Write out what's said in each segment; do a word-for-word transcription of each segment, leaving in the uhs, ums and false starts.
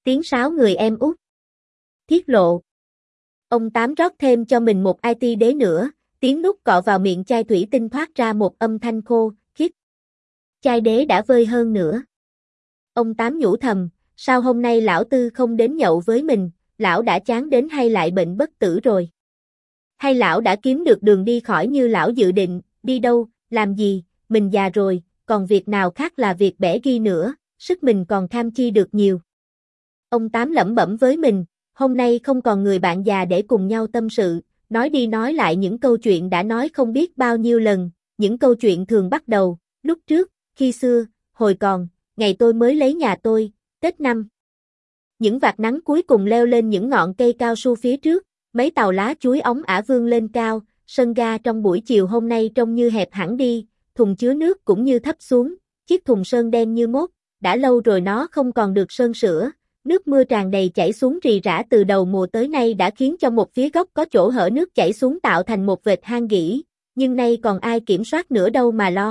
Tiếng sáo người em út. Tiết lộ. Ông Tám rót thêm cho mình một i tê đế nữa, tiếng nút cọ vào miệng chai thủy tinh thoát ra một âm thanh khô, khít. Chai đế đã vơi hơn nữa. Ông Tám nhủ thầm, sao hôm nay lão Tư không đến nhậu với mình, lão đã chán đến hay lại bệnh bất tử rồi? Hay lão đã kiếm được đường đi khỏi như lão dự định, đi đâu, làm gì, mình già rồi, còn việc nào khác là việc bẻ ghi nữa, sức mình còn tham chi được nhiều. Ông Tám lẩm bẩm với mình, hôm nay không còn người bạn già để cùng nhau tâm sự, nói đi nói lại những câu chuyện đã nói không biết bao nhiêu lần, những câu chuyện thường bắt đầu, lúc trước, khi xưa, hồi còn, ngày tôi mới lấy nhà tôi, Tết năm. Những vạt nắng cuối cùng leo lên những ngọn cây cao su phía trước, mấy tàu lá chuối óng ả vươn lên cao, sân ga trong buổi chiều hôm nay trông như hẹp hẳn đi, thùng chứa nước cũng như thấp xuống, chiếc thùng sơn đen như mốt, đã lâu rồi nó không còn được sơn sửa, nước mưa tràn đầy chảy xuống rì rả từ đầu mùa tới nay đã khiến cho một phía góc có chỗ hở nước chảy xuống tạo thành một vệt hang gỉ, nhưng nay còn ai kiểm soát nữa đâu mà lo.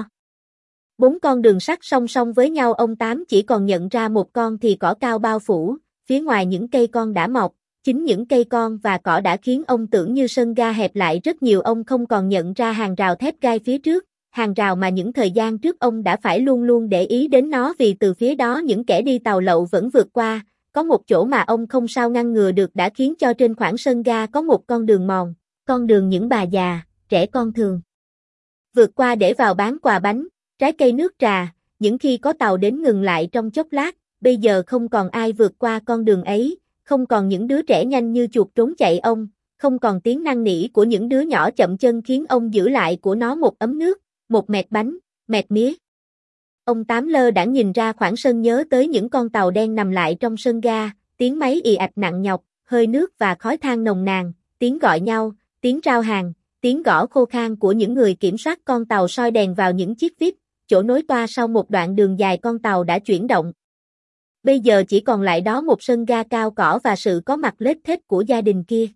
Bốn con đường sắt song song với nhau ông Tám chỉ còn nhận ra một con thì cỏ cao bao phủ, phía ngoài những cây con đã mọc, chính những cây con và cỏ đã khiến ông tưởng như sân ga hẹp lại rất nhiều. Ông không còn nhận ra hàng rào thép gai phía trước, hàng rào mà những thời gian trước ông đã phải luôn luôn để ý đến nó vì từ phía đó những kẻ đi tàu lậu vẫn vượt qua, có một chỗ mà ông không sao ngăn ngừa được đã khiến cho trên khoảng sân ga có một con đường mòn, con đường những bà già, trẻ con thường vượt qua để vào bán quà bánh, trái cây nước trà, những khi có tàu đến ngừng lại trong chốc lát, bây giờ không còn ai vượt qua con đường ấy, không còn những đứa trẻ nhanh như chuột trốn chạy ông, không còn tiếng năn nỉ của những đứa nhỏ chậm chân khiến ông giữ lại của nó một ấm nước, một mẹt bánh, mẹt mía. Ông Tám lơ đãng nhìn ra khoảng sân nhớ tới những con tàu đen nằm lại trong sân ga, tiếng máy ì ạch nặng nhọc, hơi nước và khói than nồng nàn, tiếng gọi nhau, tiếng rao hàng, tiếng gõ khô khan của những người kiểm soát con tàu soi đèn vào những chiếc vít, chỗ nối toa sau một đoạn đường dài con tàu đã chuyển động. Bây giờ chỉ còn lại đó một sân ga cao cỏ và sự có mặt lết thết của gia đình kia.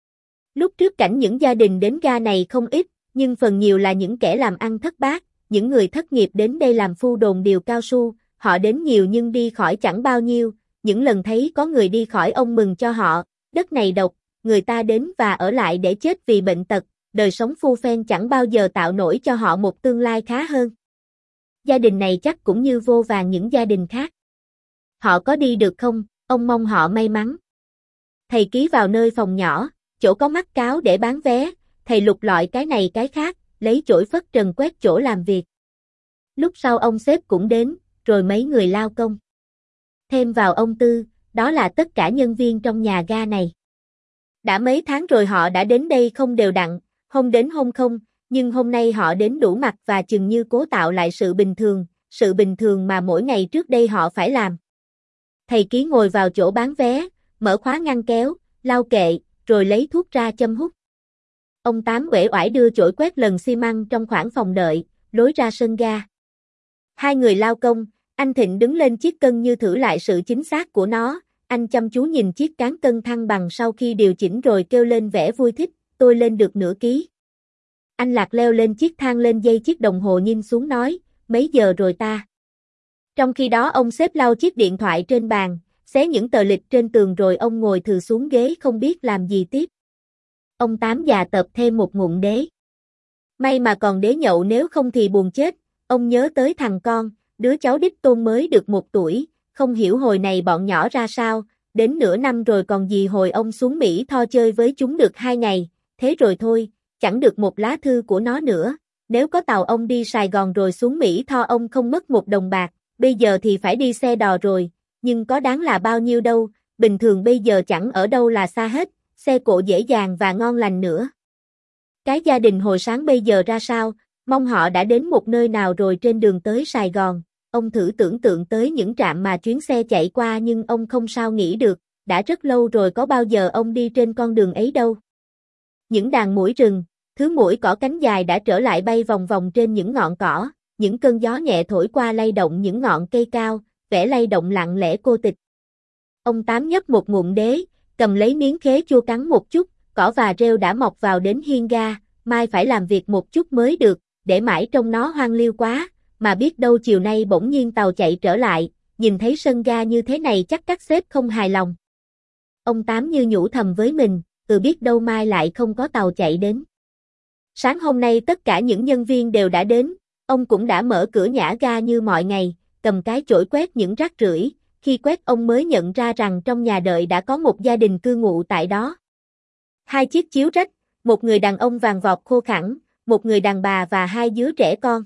Lúc trước cảnh những gia đình đến ga này không ít, nhưng phần nhiều là những kẻ làm ăn thất bát, những người thất nghiệp đến đây làm phu đồn điều cao su, họ đến nhiều nhưng đi khỏi chẳng bao nhiêu, những lần thấy có người đi khỏi ông mừng cho họ, đất này độc, người ta đến và ở lại để chết vì bệnh tật, đời sống phu phen chẳng bao giờ tạo nổi cho họ một tương lai khá hơn. Gia đình này chắc cũng như vô vàn những gia đình khác. Họ có đi được không, ông mong họ may mắn. Thầy ký vào nơi phòng nhỏ, chỗ có mắt cáo để bán vé, thầy lục lọi cái này cái khác, lấy chổi phất trần quét chỗ làm việc. Lúc sau ông sếp cũng đến, rồi mấy người lao công. Thêm vào ông Tư, đó là tất cả nhân viên trong nhà ga này. Đã mấy tháng rồi họ đã đến đây không đều đặn, hôm đến hôm không, nhưng hôm nay họ đến đủ mặt và chừng như cố tạo lại sự bình thường, sự bình thường mà mỗi ngày trước đây họ phải làm. Thầy ký ngồi vào chỗ bán vé, mở khóa ngăn kéo, lau kệ, rồi lấy thuốc ra châm hút. Ông Tám uể oải đưa chổi quét lần xi măng trong khoảng phòng đợi, lối ra sân ga. Hai người lao công, anh Thịnh đứng lên chiếc cân như thử lại sự chính xác của nó, anh chăm chú nhìn chiếc cán cân thăng bằng sau khi điều chỉnh rồi kêu lên vẻ vui thích, tôi lên được nửa ký. Anh Lạc leo lên chiếc thang lên dây chiếc đồng hồ nhìn xuống nói, mấy giờ rồi ta? Trong khi đó ông xếp lau chiếc điện thoại trên bàn, xé những tờ lịch trên tường rồi ông ngồi thừ xuống ghế không biết làm gì tiếp. Ông Tám già tập thêm một ngụm đế. May mà còn đế nhậu nếu không thì buồn chết, ông nhớ tới thằng con, đứa cháu đích tôn mới được một tuổi, không hiểu hồi này bọn nhỏ ra sao, đến nửa năm rồi còn gì hồi ông xuống Mỹ Tho chơi với chúng được hai ngày, thế rồi thôi, chẳng được một lá thư của nó nữa, nếu có tàu ông đi Sài Gòn rồi xuống Mỹ Tho ông không mất một đồng bạc, bây giờ thì phải đi xe đò rồi, nhưng có đáng là bao nhiêu đâu, bình thường bây giờ chẳng ở đâu là xa hết, xe cộ dễ dàng và ngon lành nữa. Cái gia đình hồi sáng bây giờ ra sao, mong họ đã đến một nơi nào rồi trên đường tới Sài Gòn, ông thử tưởng tượng tới những trạm mà chuyến xe chạy qua nhưng ông không sao nghĩ được, đã rất lâu rồi có bao giờ ông đi trên con đường ấy đâu. Những đàn muỗi rừng, thứ muỗi cỏ cánh dài đã trở lại bay vòng vòng trên những ngọn cỏ, những cơn gió nhẹ thổi qua lay động những ngọn cây cao, vẻ lay động lặng lẽ cô tịch. Ông Tám nhấp một ngụm đế, cầm lấy miếng khế chua cắn một chút, cỏ và rêu đã mọc vào đến hiên ga, mai phải làm việc một chút mới được, để mãi trong nó hoang liêu quá, mà biết đâu chiều nay bỗng nhiên tàu chạy trở lại, nhìn thấy sân ga như thế này chắc các sếp không hài lòng. Ông Tám như nhủ thầm với mình, ừ biết đâu mai lại không có tàu chạy đến. Sáng hôm nay tất cả những nhân viên đều đã đến, ông cũng đã mở cửa nhả ga như mọi ngày, cầm cái chổi quét những rác rưởi. Khi quét ông mới nhận ra rằng trong nhà đợi đã có một gia đình cư ngụ tại đó. Hai chiếc chiếu rách, một người đàn ông vàng vọt khô khẳng, một người đàn bà và hai đứa trẻ con.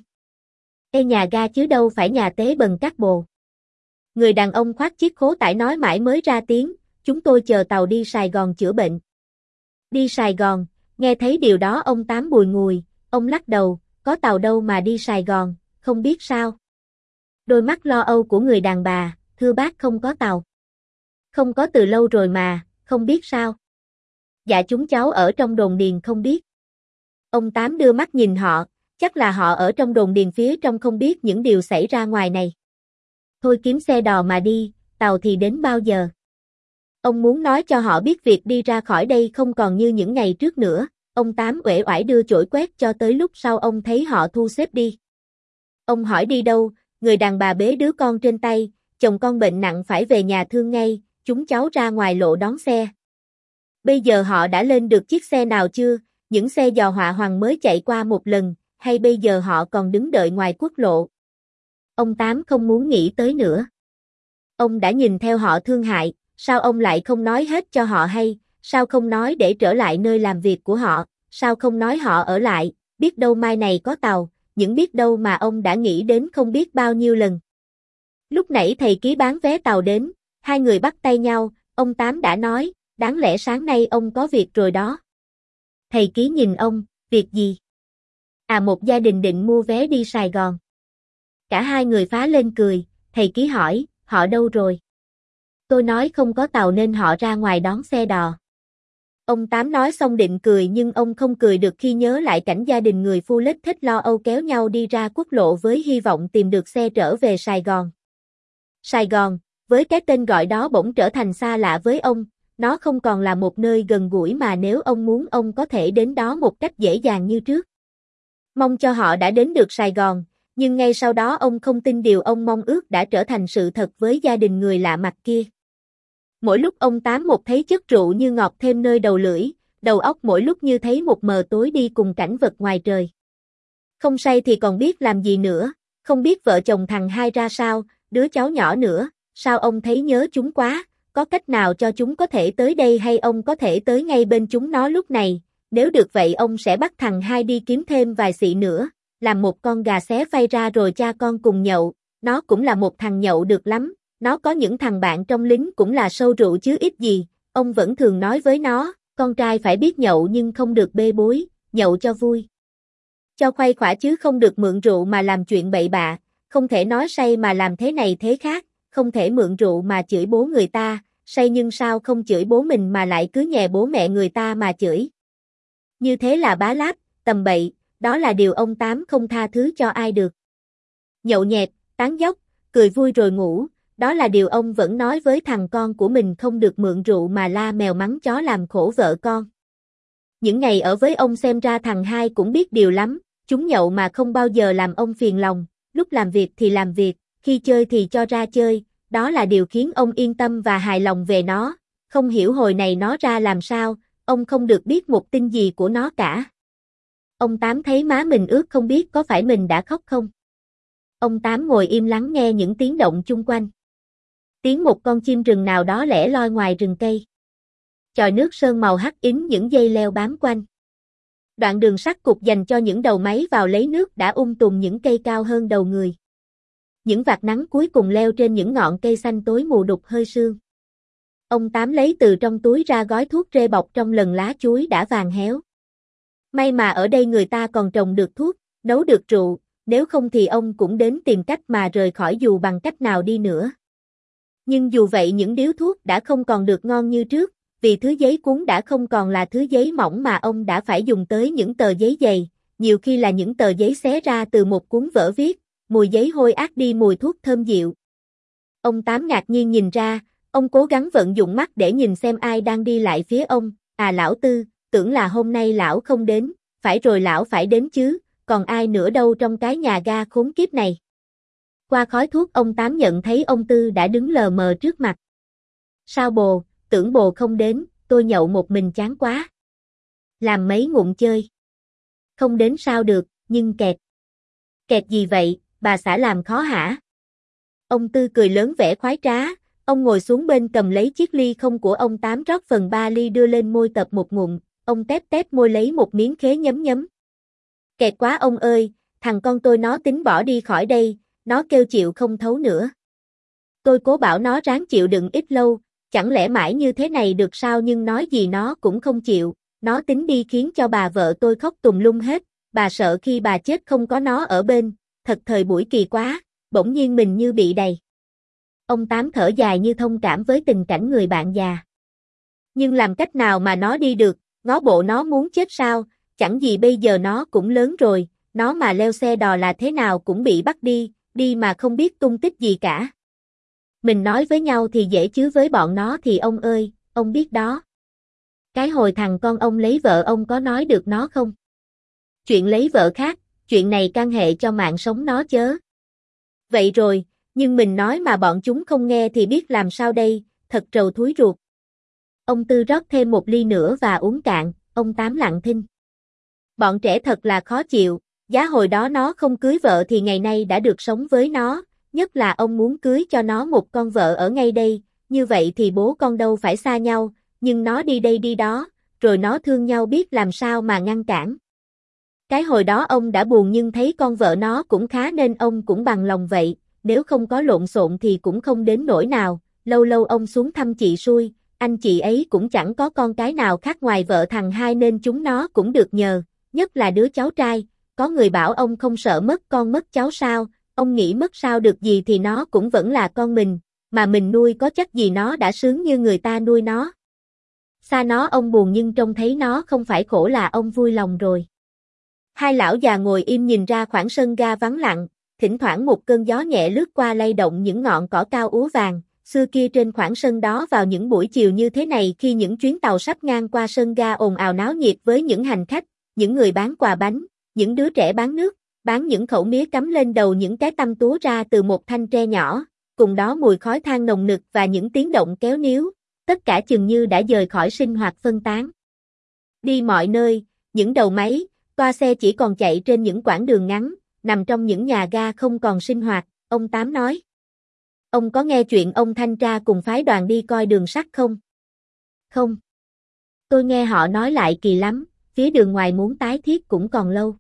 Ê nhà ga chứ đâu phải nhà tế bần các bồ. Người đàn ông khoác chiếc khố tải nói mãi mới ra tiếng, chúng tôi chờ tàu đi Sài Gòn chữa bệnh. Đi Sài Gòn, nghe thấy điều đó ông Tám bùi ngùi, ông lắc đầu, có tàu đâu mà đi Sài Gòn, không biết sao. Đôi mắt lo âu của người đàn bà, thưa bác không có tàu. Không có từ lâu rồi mà, không biết sao. Dạ chúng cháu ở trong đồn điền không biết. Ông Tám đưa mắt nhìn họ, chắc là họ ở trong đồn điền phía trong không biết những điều xảy ra ngoài này. Thôi kiếm xe đò mà đi, tàu thì đến bao giờ. Ông muốn nói cho họ biết việc đi ra khỏi đây không còn như những ngày trước nữa, ông Tám uể oải đưa chổi quét cho tới lúc sau ông thấy họ thu xếp đi. Ông hỏi đi đâu, người đàn bà bế đứa con trên tay, chồng con bệnh nặng phải về nhà thương ngay, chúng cháu ra ngoài lộ đón xe. Bây giờ họ đã lên được chiếc xe nào chưa, những xe dò họa hoàng mới chạy qua một lần, hay bây giờ họ còn đứng đợi ngoài quốc lộ. Ông Tám không muốn nghĩ tới nữa. Ông đã nhìn theo họ thương hại, sao ông lại không nói hết cho họ hay, sao không nói để trở lại nơi làm việc của họ, sao không nói họ ở lại, biết đâu mai này có tàu, những biết đâu mà ông đã nghĩ đến không biết bao nhiêu lần. Lúc nãy thầy ký bán vé tàu đến, hai người bắt tay nhau, ông Tám đã nói, đáng lẽ sáng nay ông có việc rồi đó. Thầy ký nhìn ông, việc gì? À một gia đình định mua vé đi Sài Gòn. Cả hai người phá lên cười, thầy ký hỏi, họ đâu rồi? Tôi nói không có tàu nên họ ra ngoài đón xe đò. Ông Tám nói xong định cười nhưng ông không cười được khi nhớ lại cảnh gia đình người phu lết thích lo âu kéo nhau đi ra quốc lộ với hy vọng tìm được xe trở về Sài Gòn. Sài Gòn, với cái tên gọi đó bỗng trở thành xa lạ với ông, nó không còn là một nơi gần gũi mà nếu ông muốn ông có thể đến đó một cách dễ dàng như trước. Mong cho họ đã đến được Sài Gòn, nhưng ngay sau đó ông không tin điều ông mong ước đã trở thành sự thật với gia đình người lạ mặt kia. Mỗi lúc ông Tám một thấy chất rượu như ngọt thêm nơi đầu lưỡi, đầu óc mỗi lúc như thấy một mờ tối đi cùng cảnh vật ngoài trời. Không say thì còn biết làm gì nữa, không biết vợ chồng thằng hai ra sao, đứa cháu nhỏ nữa, sao ông thấy nhớ chúng quá, có cách nào cho chúng có thể tới đây hay ông có thể tới ngay bên chúng nó lúc này, nếu được vậy ông sẽ bắt thằng hai đi kiếm thêm vài xị nữa, làm một con gà xé phay ra rồi cha con cùng nhậu, nó cũng là một thằng nhậu được lắm. Nó có những thằng bạn trong lính cũng là sâu rượu chứ ít gì, ông vẫn thường nói với nó, con trai phải biết nhậu nhưng không được bê bối, nhậu cho vui. Cho khuây khỏa chứ không được mượn rượu mà làm chuyện bậy bạ, không thể nói say mà làm thế này thế khác, không thể mượn rượu mà chửi bố người ta, say nhưng sao không chửi bố mình mà lại cứ nhè bố mẹ người ta mà chửi. Như thế là bá láp, tầm bậy, đó là điều ông Tám không tha thứ cho ai được. Nhậu nhẹt, tán dóc, cười vui rồi ngủ. Đó là điều ông vẫn nói với thằng con của mình không được mượn rượu mà la mèo mắng chó làm khổ vợ con. Những ngày ở với ông xem ra thằng hai cũng biết điều lắm, chúng nhậu mà không bao giờ làm ông phiền lòng, lúc làm việc thì làm việc, khi chơi thì cho ra chơi, đó là điều khiến ông yên tâm và hài lòng về nó, không hiểu hồi này nó ra làm sao, ông không được biết một tin gì của nó cả. Ông Tám thấy má mình ướt không biết có phải mình đã khóc không. Ông Tám ngồi im lắng nghe những tiếng động chung quanh. Tiếng một con chim rừng nào đó lẻ loi ngoài rừng cây. Chòi nước sơn màu hắc ính những dây leo bám quanh. Đoạn đường sắt cục dành cho những đầu máy vào lấy nước đã um tùm những cây cao hơn đầu người. Những vạt nắng cuối cùng leo trên những ngọn cây xanh tối mù đục hơi sương. Ông Tám lấy từ trong túi ra gói thuốc rê bọc trong lần lá chuối đã vàng héo. May mà ở đây người ta còn trồng được thuốc, nấu được rượu, nếu không thì ông cũng đến tìm cách mà rời khỏi dù bằng cách nào đi nữa. Nhưng dù vậy những điếu thuốc đã không còn được ngon như trước, vì thứ giấy cuốn đã không còn là thứ giấy mỏng mà ông đã phải dùng tới những tờ giấy dày, nhiều khi là những tờ giấy xé ra từ một cuốn vở viết, mùi giấy hôi át đi mùi thuốc thơm dịu. Ông Tám ngạc nhiên nhìn ra, ông cố gắng vận dụng mắt để nhìn xem ai đang đi lại phía ông, à lão Tư, tưởng là hôm nay lão không đến, phải rồi lão phải đến chứ, còn ai nữa đâu trong cái nhà ga khốn kiếp này. Qua khói thuốc ông Tám nhận thấy ông Tư đã đứng lờ mờ trước mặt. Sao bồ, tưởng bồ không đến, tôi nhậu một mình chán quá. Làm mấy ngụm chơi. Không đến sao được, nhưng kẹt. Kẹt gì vậy, bà xã làm khó hả? Ông Tư cười lớn vẻ khoái trá, ông ngồi xuống bên cầm lấy chiếc ly không của ông Tám rót phần ba ly đưa lên môi tập một ngụm, ông tép tép môi lấy một miếng khế nhấm nhấm. Kẹt quá ông ơi, thằng con tôi nó tính bỏ đi khỏi đây, nó kêu chịu không thấu nữa. Tôi cố bảo nó ráng chịu đựng ít lâu, chẳng lẽ mãi như thế này được sao nhưng nói gì nó cũng không chịu, nó tính đi khiến cho bà vợ tôi khóc tùm lum hết, bà sợ khi bà chết không có nó ở bên, thật thời buổi kỳ quá, bỗng nhiên mình như bị đầy. Ông Tám thở dài như thông cảm với tình cảnh người bạn già. Nhưng làm cách nào mà nó đi được, ngó bộ nó muốn chết sao, chẳng gì bây giờ nó cũng lớn rồi, nó mà leo xe đò là thế nào cũng bị bắt đi, đi mà không biết tung tích gì cả. Mình nói với nhau thì dễ chứ với bọn nó thì ông ơi, ông biết đó. Cái hồi thằng con ông lấy vợ ông có nói được nó không? Chuyện lấy vợ khác, chuyện này can hệ cho mạng sống nó chớ. Vậy rồi, nhưng mình nói mà bọn chúng không nghe thì biết làm sao đây, thật trầu thúi ruột. Ông Tư rót thêm một ly nữa và uống cạn, ông Tám lặng thinh. Bọn trẻ thật là khó chịu, giá hồi đó nó không cưới vợ thì ngày nay đã được sống với nó, nhất là ông muốn cưới cho nó một con vợ ở ngay đây, như vậy thì bố con đâu phải xa nhau, nhưng nó đi đây đi đó, rồi nó thương nhau biết làm sao mà ngăn cản. Cái hồi đó ông đã buồn nhưng thấy con vợ nó cũng khá nên ông cũng bằng lòng vậy, nếu không có lộn xộn thì cũng không đến nỗi nào, lâu lâu ông xuống thăm chị Xui, anh chị ấy cũng chẳng có con cái nào khác ngoài vợ thằng hai nên chúng nó cũng được nhờ, nhất là đứa cháu trai, có người bảo ông không sợ mất con mất cháu sao, ông nghĩ mất sao được gì thì nó cũng vẫn là con mình, mà mình nuôi có chắc gì nó đã sướng như người ta nuôi nó. Xa nó ông buồn nhưng trông thấy nó không phải khổ là ông vui lòng rồi. Hai lão già ngồi im nhìn ra khoảng sân ga vắng lặng, thỉnh thoảng một cơn gió nhẹ lướt qua lay động những ngọn cỏ cao úa vàng, xưa kia trên khoảng sân đó vào những buổi chiều như thế này khi những chuyến tàu sắp ngang qua sân ga ồn ào náo nhiệt với những hành khách, những người bán quà bánh, những đứa trẻ bán nước, bán những khẩu mía cắm lên đầu những cái tăm túa ra từ một thanh tre nhỏ, cùng đó mùi khói than nồng nực và những tiếng động kéo níu, tất cả chừng như đã dời khỏi sinh hoạt phân tán. Đi mọi nơi, những đầu máy, toa xe chỉ còn chạy trên những quãng đường ngắn, nằm trong những nhà ga không còn sinh hoạt, ông Tám nói. Ông có nghe chuyện ông thanh tra cùng phái đoàn đi coi đường sắt không? Không. Tôi nghe họ nói lại kỳ lắm, phía đường ngoài muốn tái thiết cũng còn lâu.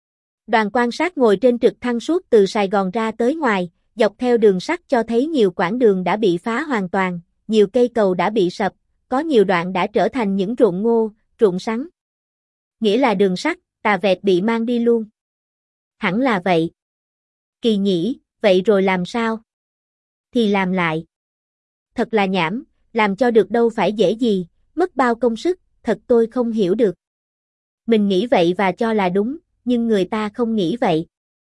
Đoàn quan sát ngồi trên trực thăng suốt từ Sài Gòn ra tới ngoài, dọc theo đường sắt cho thấy nhiều quãng đường đã bị phá hoàn toàn, nhiều cây cầu đã bị sập, có nhiều đoạn đã trở thành những ruộng ngô, ruộng sắn. Nghĩa là đường sắt, tà vẹt bị mang đi luôn. Hẳn là vậy. Kỳ nhỉ, vậy rồi làm sao? Thì làm lại. Thật là nhảm, làm cho được đâu phải dễ gì, mất bao công sức, thật tôi không hiểu được. Mình nghĩ vậy và cho là đúng, nhưng người ta không nghĩ vậy.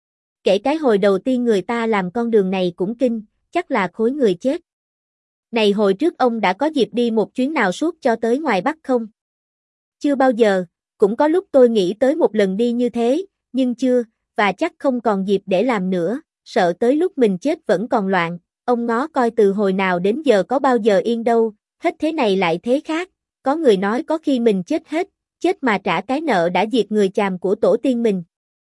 Kể cái hồi đầu tiên người ta làm con đường này cũng kinh, chắc là khối người chết. Này hồi trước ông đã có dịp đi một chuyến nào suốt cho tới ngoài Bắc không? Chưa bao giờ, cũng có lúc tôi nghĩ tới một lần đi như thế, nhưng chưa, và chắc không còn dịp để làm nữa, sợ tới lúc mình chết vẫn còn loạn, ông ngó coi từ hồi nào đến giờ có bao giờ yên đâu, hết thế này lại thế khác, có người nói có khi mình chết hết, chết mà trả cái nợ đã diệt người chàm của tổ tiên mình.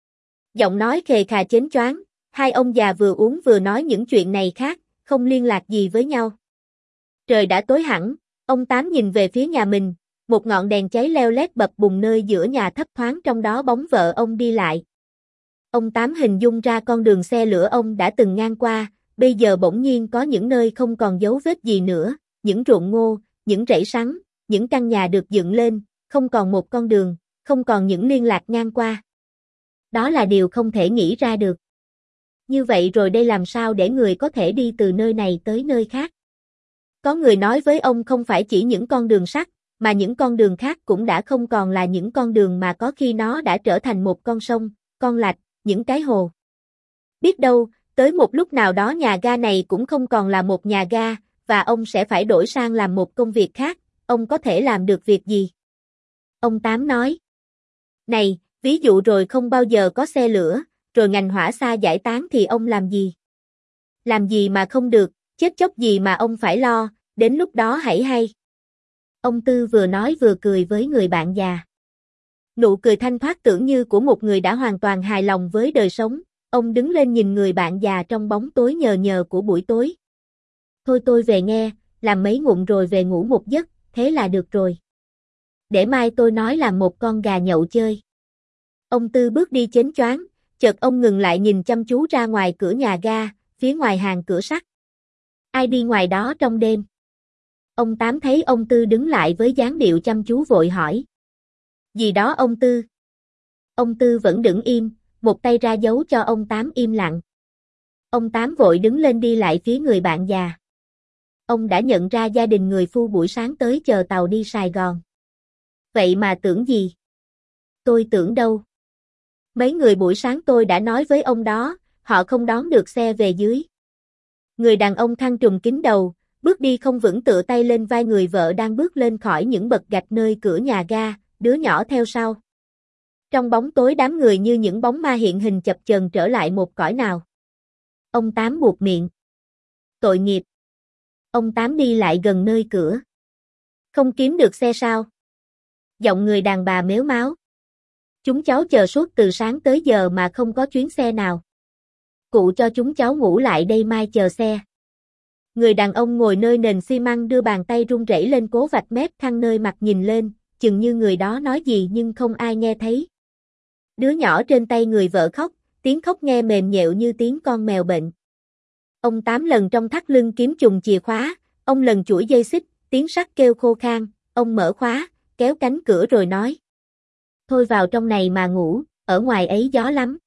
Giọng nói khề khà chến choáng, hai ông già vừa uống vừa nói những chuyện này khác, không liên lạc gì với nhau. Trời đã tối hẳn, ông Tám nhìn về phía nhà mình, một ngọn đèn cháy leo lét bập bùng nơi giữa nhà thấp thoáng trong đó bóng vợ ông đi lại. Ông Tám hình dung ra con đường xe lửa ông đã từng ngang qua, bây giờ bỗng nhiên có những nơi không còn dấu vết gì nữa, những ruộng ngô, những rẫy sắn, những căn nhà được dựng lên, không còn một con đường, không còn những liên lạc ngang qua. Đó là điều không thể nghĩ ra được. Như vậy rồi đây làm sao để người có thể đi từ nơi này tới nơi khác? Có người nói với ông không phải chỉ những con đường sắt, mà những con đường khác cũng đã không còn là những con đường mà có khi nó đã trở thành một con sông, con lạch, những cái hồ. Biết đâu, tới một lúc nào đó nhà ga này cũng không còn là một nhà ga, và ông sẽ phải đổi sang làm một công việc khác, ông có thể làm được việc gì? Ông Tám nói. Này, ví dụ rồi không bao giờ có xe lửa, rồi ngành hỏa xa giải tán thì ông làm gì? Làm gì mà không được, chết chóc gì mà ông phải lo, đến lúc đó hãy hay. Ông Tư vừa nói vừa cười với người bạn già. Nụ cười thanh thoát tưởng như của một người đã hoàn toàn hài lòng với đời sống, ông đứng lên nhìn người bạn già trong bóng tối nhờ nhờ của buổi tối. Thôi tôi về nghe, làm mấy ngụm rồi về ngủ một giấc, thế là được rồi. Để mai tôi nói làm một con gà nhậu chơi. Ông Tư bước đi chến choáng, chợt ông ngừng lại nhìn chăm chú ra ngoài cửa nhà ga, phía ngoài hàng cửa sắt. Ai đi ngoài đó trong đêm? Ông Tám thấy ông Tư đứng lại với dáng điệu chăm chú vội hỏi. Gì đó ông Tư? Ông Tư vẫn đứng im, một tay ra dấu cho ông Tám im lặng. Ông Tám vội đứng lên đi lại phía người bạn già. Ông đã nhận ra gia đình người Phu buổi sáng tới chờ tàu đi Sài Gòn. Vậy mà tưởng gì? Tôi tưởng đâu. Mấy người buổi sáng tôi đã nói với ông đó, họ không đón được xe về dưới. Người đàn ông khăn trùm kín đầu, bước đi không vững tựa tay lên vai người vợ đang bước lên khỏi những bậc gạch nơi cửa nhà ga, đứa nhỏ theo sau. Trong bóng tối đám người như những bóng ma hiện hình chập chờn trở lại một cõi nào. Ông Tám buột miệng. Tội nghiệp. Ông Tám đi lại gần nơi cửa. Không kiếm được xe sao? Giọng người đàn bà mếu máo. Chúng cháu chờ suốt từ sáng tới giờ mà không có chuyến xe nào. Cụ cho chúng cháu ngủ lại đây mai chờ xe. Người đàn ông ngồi nơi nền xi măng đưa bàn tay run rẩy lên cố vạch mép khăn nơi mặt nhìn lên, chừng như người đó nói gì nhưng không ai nghe thấy. Đứa nhỏ trên tay người vợ khóc, tiếng khóc nghe mềm nhẹo như tiếng con mèo bệnh. Ông Tám lần trong thắt lưng kiếm chùm chìa khóa, ông lần chuỗi dây xích, tiếng sắt kêu khô khan, ông mở khóa, kéo cánh cửa rồi nói. Thôi vào trong này mà ngủ, ở ngoài ấy gió lắm.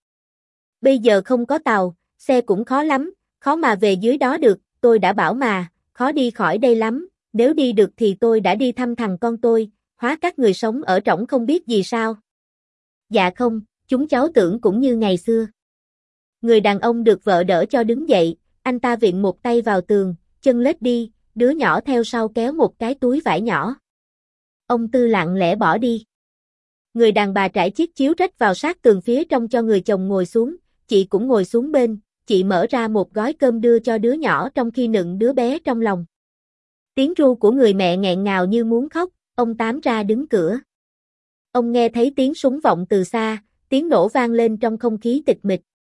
Bây giờ không có tàu, xe cũng khó lắm, khó mà về dưới đó được, tôi đã bảo mà, khó đi khỏi đây lắm, nếu đi được thì tôi đã đi thăm thằng con tôi, hóa các người sống ở trỏng không biết gì sao. Dạ không, chúng cháu tưởng cũng như ngày xưa. Người đàn ông được vợ đỡ cho đứng dậy, anh ta vịn một tay vào tường, chân lết đi, đứa nhỏ theo sau kéo một cái túi vải nhỏ. Ông Tư lặng lẽ bỏ đi. Người đàn bà trải chiếc chiếu rách vào sát tường phía trong cho người chồng ngồi xuống, chị cũng ngồi xuống bên, chị mở ra một gói cơm đưa cho đứa nhỏ trong khi nựng đứa bé trong lòng. Tiếng ru của người mẹ nghẹn ngào như muốn khóc, ông Tám ra đứng cửa. Ông nghe thấy tiếng súng vọng từ xa, tiếng nổ vang lên trong không khí tịch mịch.